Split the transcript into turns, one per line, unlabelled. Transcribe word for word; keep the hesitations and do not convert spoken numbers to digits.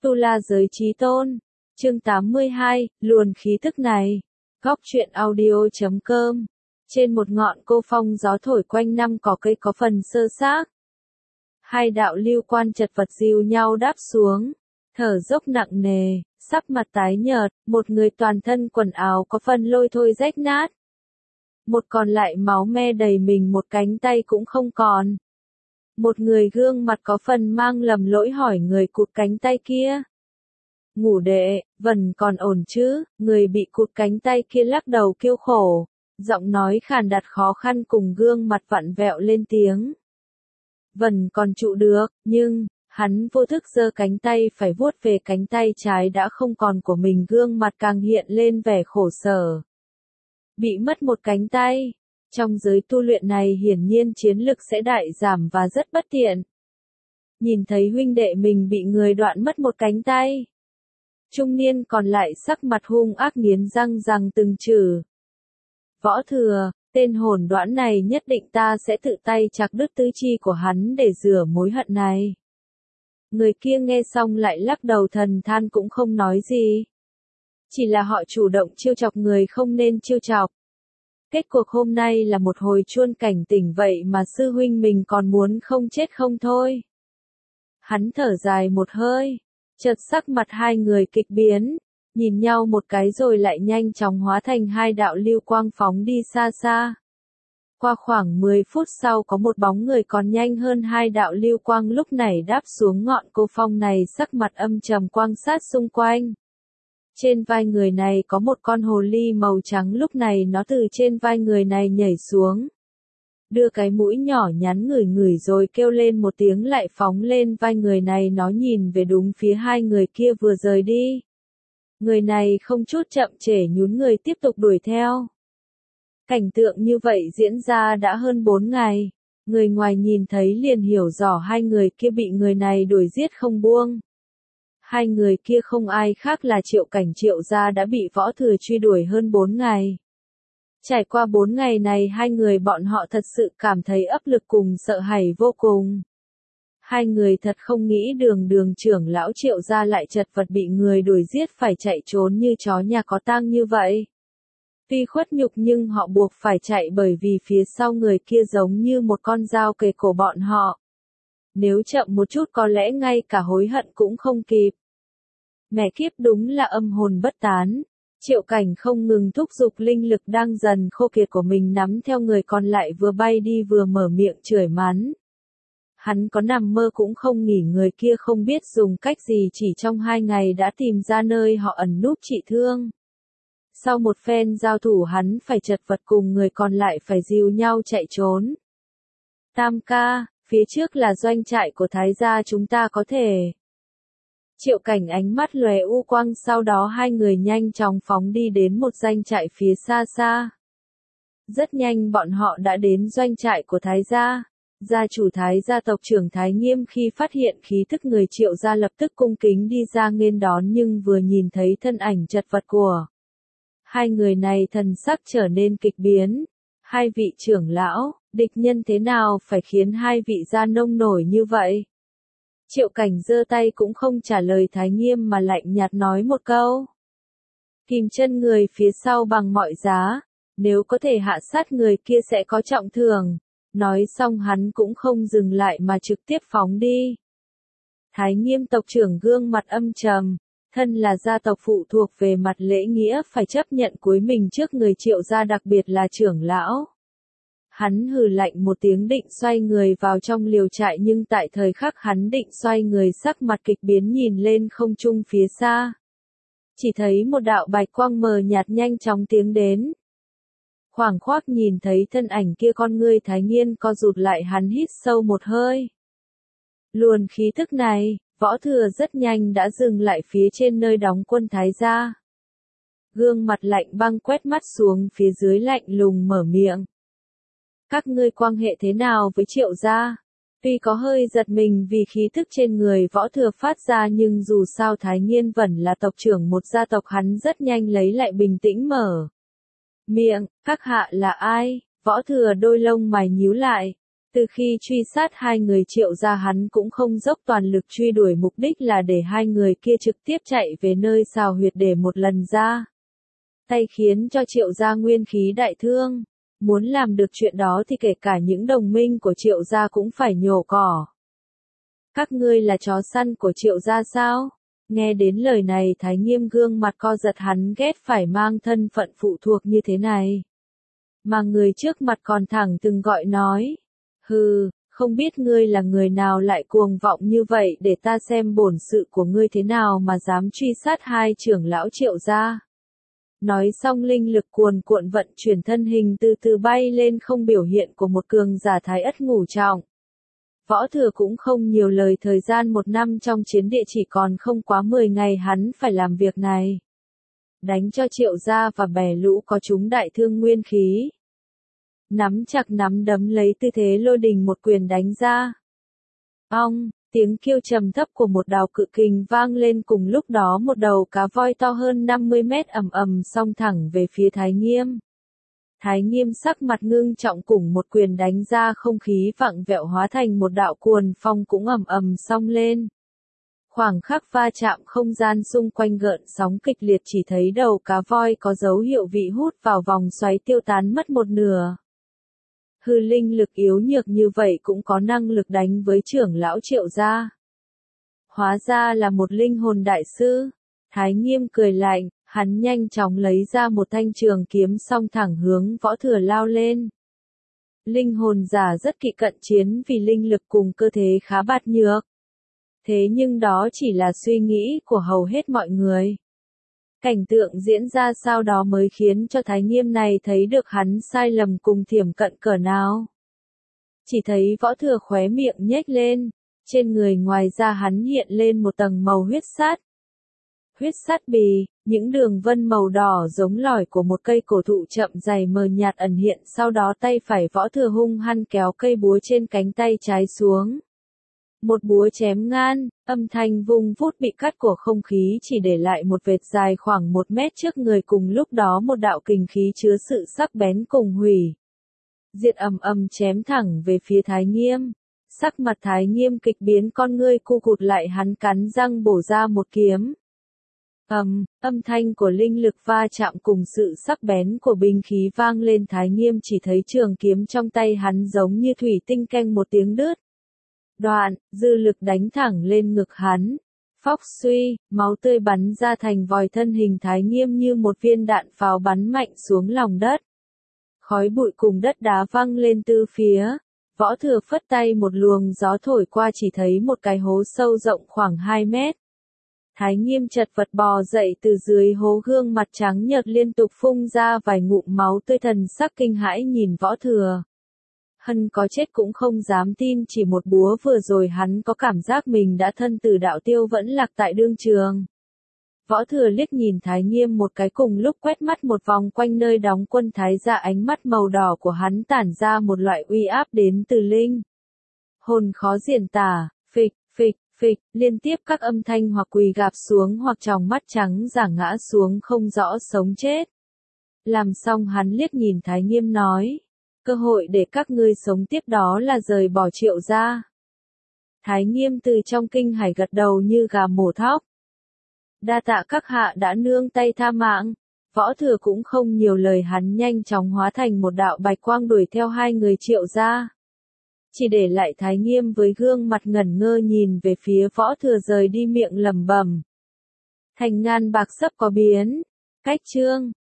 Tu La Giới Chí Tôn, chương tám mươi hai, luồn khí tức này. Góc truyện audio chấm com. Trên một ngọn cô phong gió thổi quanh năm cỏ cây có phần sơ xác. Hai đạo lưu quan chật vật dìu nhau đáp xuống, thở dốc nặng nề, sắc mặt tái nhợt, một người toàn thân quần áo có phần lôi thôi rách nát. Một còn lại máu me đầy mình, một cánh tay cũng không còn. Một người gương mặt có phần mang lầm lỗi hỏi người cụt cánh tay kia. Ngũ đệ, Vân còn ổn chứ? Người bị cụt cánh tay kia lắc đầu kêu khổ, giọng nói khàn đặc khó khăn cùng gương mặt vặn vẹo lên tiếng. Vân còn trụ được, nhưng, hắn vô thức giơ cánh tay phải vuốt về cánh tay trái đã không còn của mình, gương mặt càng hiện lên vẻ khổ sở. Bị mất một cánh tay. Trong giới tu luyện này hiển nhiên chiến lực sẽ đại giảm và rất bất tiện. Nhìn thấy huynh đệ mình bị người đoạn mất một cánh tay. Trung niên còn lại sắc mặt hung ác nghiến răng rằng từng chữ. Võ Thừa, tên hồn đoản này nhất định ta sẽ tự tay chặt đứt tứ chi của hắn để rửa mối hận này. Người kia nghe xong lại lắc đầu thần than cũng không nói gì. Chỉ là họ chủ động trêu chọc người không nên trêu chọc. Kết cuộc hôm nay là một hồi chuông cảnh tỉnh vậy mà sư huynh mình còn muốn không chết không thôi. Hắn thở dài một hơi, chợt sắc mặt hai người kịch biến, nhìn nhau một cái rồi lại nhanh chóng hóa thành hai đạo lưu quang phóng đi xa xa. Qua khoảng mười phút sau có một bóng người còn nhanh hơn hai đạo lưu quang lúc này đáp xuống ngọn cô phong này, sắc mặt âm trầm quan sát xung quanh. Trên vai người này có một con hồ ly màu trắng, lúc này nó từ trên vai người này nhảy xuống. Đưa cái mũi nhỏ nhắn ngửi ngửi rồi kêu lên một tiếng lại phóng lên vai người này, nó nhìn về đúng phía hai người kia vừa rời đi. Người này không chút chậm trễ nhún người tiếp tục đuổi theo. Cảnh tượng như vậy diễn ra đã hơn bốn ngày. Người ngoài nhìn thấy liền hiểu rõ hai người kia bị người này đuổi giết không buông. Hai người kia không ai khác là Triệu Cảnh Triệu gia đã bị Võ Thừa truy đuổi hơn bốn ngày. Trải qua bốn ngày này hai người bọn họ thật sự cảm thấy áp lực cùng sợ hãi vô cùng. Hai người thật không nghĩ đường đường trưởng lão Triệu gia lại chật vật bị người đuổi giết phải chạy trốn như chó nhà có tang như vậy. Tuy khuất nhục nhưng họ buộc phải chạy bởi vì phía sau người kia giống như một con dao kề cổ bọn họ. Nếu chậm một chút có lẽ ngay cả hối hận cũng không kịp. Mẹ kiếp, đúng là âm hồn bất tán. Triệu Cảnh không ngừng thúc giục linh lực đang dần khô kiệt của mình nắm theo người còn lại, vừa bay đi vừa mở miệng chửi mắng. Hắn có nằm mơ cũng không nghỉ, người kia không biết dùng cách gì chỉ trong hai ngày đã tìm ra nơi họ ẩn núp trị thương. Sau một phen giao thủ hắn phải chật vật cùng người còn lại phải dìu nhau chạy trốn. Tam ca, phía trước là doanh trại của Thái gia, chúng ta có thể. Triệu Cảnh ánh mắt lóe u quang, sau đó hai người nhanh chóng phóng đi đến một doanh trại phía xa xa. Rất nhanh bọn họ đã đến doanh trại của Thái gia. Gia chủ Thái gia tộc trưởng Thái Nghiêm khi phát hiện khí thức người Triệu gia lập tức cung kính đi ra nghênh đón, nhưng vừa nhìn thấy thân ảnh chật vật của hai người này thần sắc trở nên kịch biến. Hai vị trưởng lão, địch nhân thế nào phải khiến hai vị gia nông nổi như vậy? Triệu Cảnh giơ tay cũng không trả lời Thái Nghiêm mà lạnh nhạt nói một câu. Kìm chân người phía sau bằng mọi giá, nếu có thể hạ sát người kia sẽ có trọng thưởng. Nói xong hắn cũng không dừng lại mà trực tiếp phóng đi. Thái Nghiêm tộc trưởng gương mặt âm trầm, thân là gia tộc phụ thuộc về mặt lễ nghĩa phải chấp nhận cúi mình trước người Triệu gia, đặc biệt là trưởng lão. Hắn hừ lạnh một tiếng định xoay người vào trong liều trại, nhưng tại thời khắc hắn định xoay người sắc mặt kịch biến, nhìn lên không trung phía xa. Chỉ thấy một đạo bạch quang mờ nhạt nhanh chóng tiến đến. Khoảng khoác nhìn thấy thân ảnh kia, con ngươi Thái Nghiên co rụt lại, hắn hít sâu một hơi. Luồn khí tức này, Võ Thừa rất nhanh đã dừng lại phía trên nơi đóng quân Thái gia. Gương mặt lạnh băng quét mắt xuống phía dưới, lạnh lùng mở miệng. Các ngươi quan hệ thế nào với Triệu gia? Tuy có hơi giật mình vì khí thức trên người Võ Thừa phát ra, nhưng dù sao Thái Nghiên vẫn là tộc trưởng một gia tộc, hắn rất nhanh lấy lại bình tĩnh mở miệng. Các hạ là ai? Võ Thừa đôi lông mày nhíu lại. Từ khi truy sát hai người Triệu gia hắn cũng không dốc toàn lực truy đuổi, mục đích là để hai người kia trực tiếp chạy về nơi xào huyệt để một lần ra tay khiến cho Triệu gia nguyên khí đại thương. Muốn làm được chuyện đó thì kể cả những đồng minh của Triệu gia cũng phải nhổ cỏ. Các ngươi là chó săn của Triệu gia sao? Nghe đến lời này Thái Nghiêm gương mặt co giật, hắn ghét phải mang thân phận phụ thuộc như thế này. Mà người trước mặt còn thẳng từng gọi nói. Hừ, không biết ngươi là người nào lại cuồng vọng như vậy, để ta xem bổn sự của ngươi thế nào mà dám truy sát hai trưởng lão Triệu gia. Nói xong linh lực cuồn cuộn vận chuyển, thân hình từ từ bay lên, không biểu hiện của một cường giả thái ất ngũ trọng. Võ Thừa cũng không nhiều lời, thời gian một năm trong chiến địa chỉ còn không quá mười ngày, hắn phải làm việc này. Đánh cho Triệu gia và bè lũ có chúng đại thương nguyên khí. Nắm chặt nắm đấm lấy tư thế lôi đình, một quyền đánh ra. Ong, tiếng kêu trầm thấp của một đạo cự kình vang lên, cùng lúc đó một đầu cá voi to hơn năm mươi mét ầm ầm xông thẳng về phía Thái Nghiêm. Thái Nghiêm sắc mặt ngưng trọng, cùng một quyền đánh ra, không khí vặn vẹo hóa thành một đạo cuồng phong cũng ầm ầm xông lên. Khoảng khắc va chạm, không gian xung quanh gợn sóng kịch liệt, chỉ thấy đầu cá voi có dấu hiệu bị hút vào vòng xoáy tiêu tán mất một nửa. Hư, linh lực yếu nhược như vậy cũng có năng lực đánh với trưởng lão Triệu gia. Hóa ra là một linh hồn đại sư. Thái Nghiêm cười lạnh, hắn nhanh chóng lấy ra một thanh trường kiếm, xông thẳng hướng Võ Thừa lao lên. Linh hồn giả rất kỵ cận chiến vì linh lực cùng cơ thể khá bạt nhược. Thế nhưng đó chỉ là suy nghĩ của hầu hết mọi người. Cảnh tượng diễn ra sau đó mới khiến cho Thái Nghiêm này thấy được hắn sai lầm cùng thiểm cận cỡ nào. Chỉ thấy Võ Thừa khóe miệng nhếch lên, trên người ngoài ra hắn hiện lên một tầng màu huyết sắt. Huyết sắt bì, những đường vân màu đỏ giống lỏi của một cây cổ thụ chậm dày mờ nhạt ẩn hiện, sau đó tay phải Võ Thừa hung hăng kéo cây búa trên cánh tay trái xuống. Một búa chém ngang, âm thanh vung vút bị cắt của không khí chỉ để lại một vệt dài khoảng một mét trước người, cùng lúc đó một đạo kình khí chứa sự sắc bén cùng hủy diệt ầm ầm chém thẳng về phía Thái Nghiêm. Sắc mặt Thái Nghiêm kịch biến, con ngươi cu cụt lại, hắn cắn răng bổ ra một kiếm. Ầm, âm thanh của linh lực va chạm cùng sự sắc bén của binh khí vang lên, Thái Nghiêm chỉ thấy trường kiếm trong tay hắn giống như thủy tinh keng một tiếng đứt đoạn, dư lực đánh thẳng lên ngực hắn. Phốc suy, máu tươi bắn ra thành vòi, thân hình Thái Nghiêm như một viên đạn pháo bắn mạnh xuống lòng đất. Khói bụi cùng đất đá văng lên từ phía. Võ Thừa phất tay, một luồng gió thổi qua, chỉ thấy một cái hố sâu rộng khoảng hai mét. Thái Nghiêm chật vật bò dậy từ dưới hố, gương mặt trắng nhợt liên tục phun ra vài ngụm máu tươi, thần sắc kinh hãi nhìn Võ Thừa. Hân có chết cũng không dám tin, chỉ một búa vừa rồi hắn có cảm giác mình đã thân tử đạo tiêu, vẫn lạc tại đương trường. Võ Thừa liếc nhìn Thái Nghiêm một cái, cùng lúc quét mắt một vòng quanh nơi đóng quân Thái gia, ánh mắt màu đỏ của hắn tản ra một loại uy áp đến từ linh hồn khó diễn tả. Phịch, phịch, phịch, liên tiếp các âm thanh hoặc quỳ gạp xuống hoặc tròng mắt trắng giả ngã xuống không rõ sống chết. Làm xong hắn liếc nhìn Thái Nghiêm nói, cơ hội để các ngươi sống tiếp đó là rời bỏ Triệu gia. Thái Nghiêm từ trong kinh hãi gật đầu như gà mổ thóc. Đa tạ các hạ đã nương tay tha mạng. Võ Thừa cũng không nhiều lời, hắn nhanh chóng hóa thành một đạo bạch quang đuổi theo hai người Triệu gia. Chỉ để lại Thái Nghiêm với gương mặt ngẩn ngơ nhìn về phía Võ Thừa rời đi, miệng lẩm bẩm. Thành ngàn bạc sắp có biến. Cách chương